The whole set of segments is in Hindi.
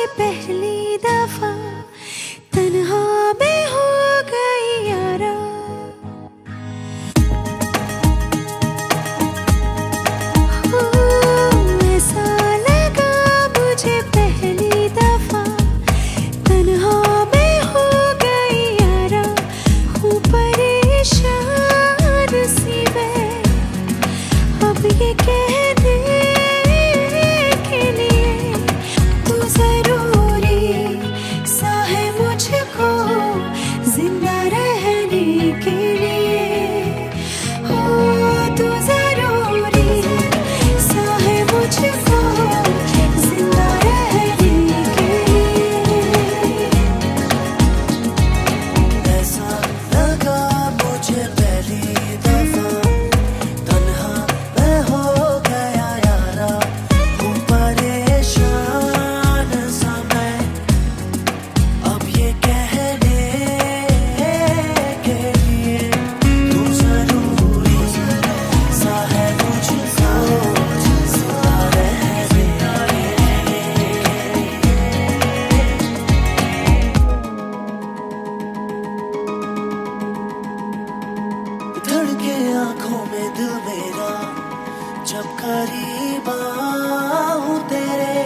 पहली दफा तन्हा में हो गई यारा। ऐसा लगा मुझे पहली दफा तन्हा में हो गई यारा। हूँ परेशान सी मैं अब ये कहने के लिए तू जरूरी सा है मुझको जिंदा रहने के लिए। हो तू जरूरी सा है मुझको जिंदा रहने के लिए। ऐसा लगा मुझे पहली दफा तन्हा मैं हो गया यारा। हूँ परेशान सा मैं अब ये कहने के लिए तू जरूरी सा है मुझको जिंदा रहने के लिए। धड़के आंखों में दिल मेरा जब करीब आऊं तेरे।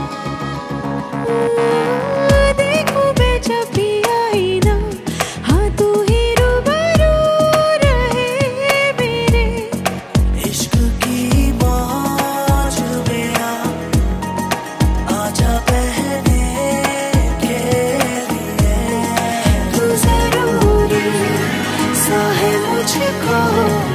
देखूं मैं जब भी आई ना, हाँ तू ही रूबरू रहे मेरे। इश्क की मौज में आजा बहने के लिए। तू जरूरी सा है मुझको